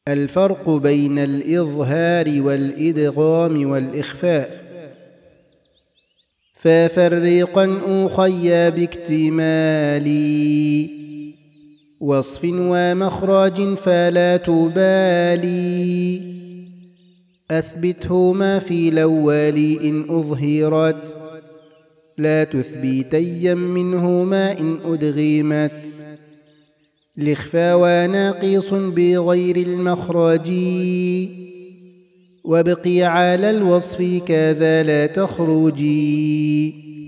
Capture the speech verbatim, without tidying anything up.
الفرق بين الإظهار والإدغام والإخفاء. ففرقا أخي باكتمال وصف ومخرج فلا تبالي، أثبتهما في الأول إن أظهرت، لا تثبيتيا منهما إن أدغمت. الإخفاء وناقص بغير المخرج، وابقي على الوصف كذا لا تخرجي.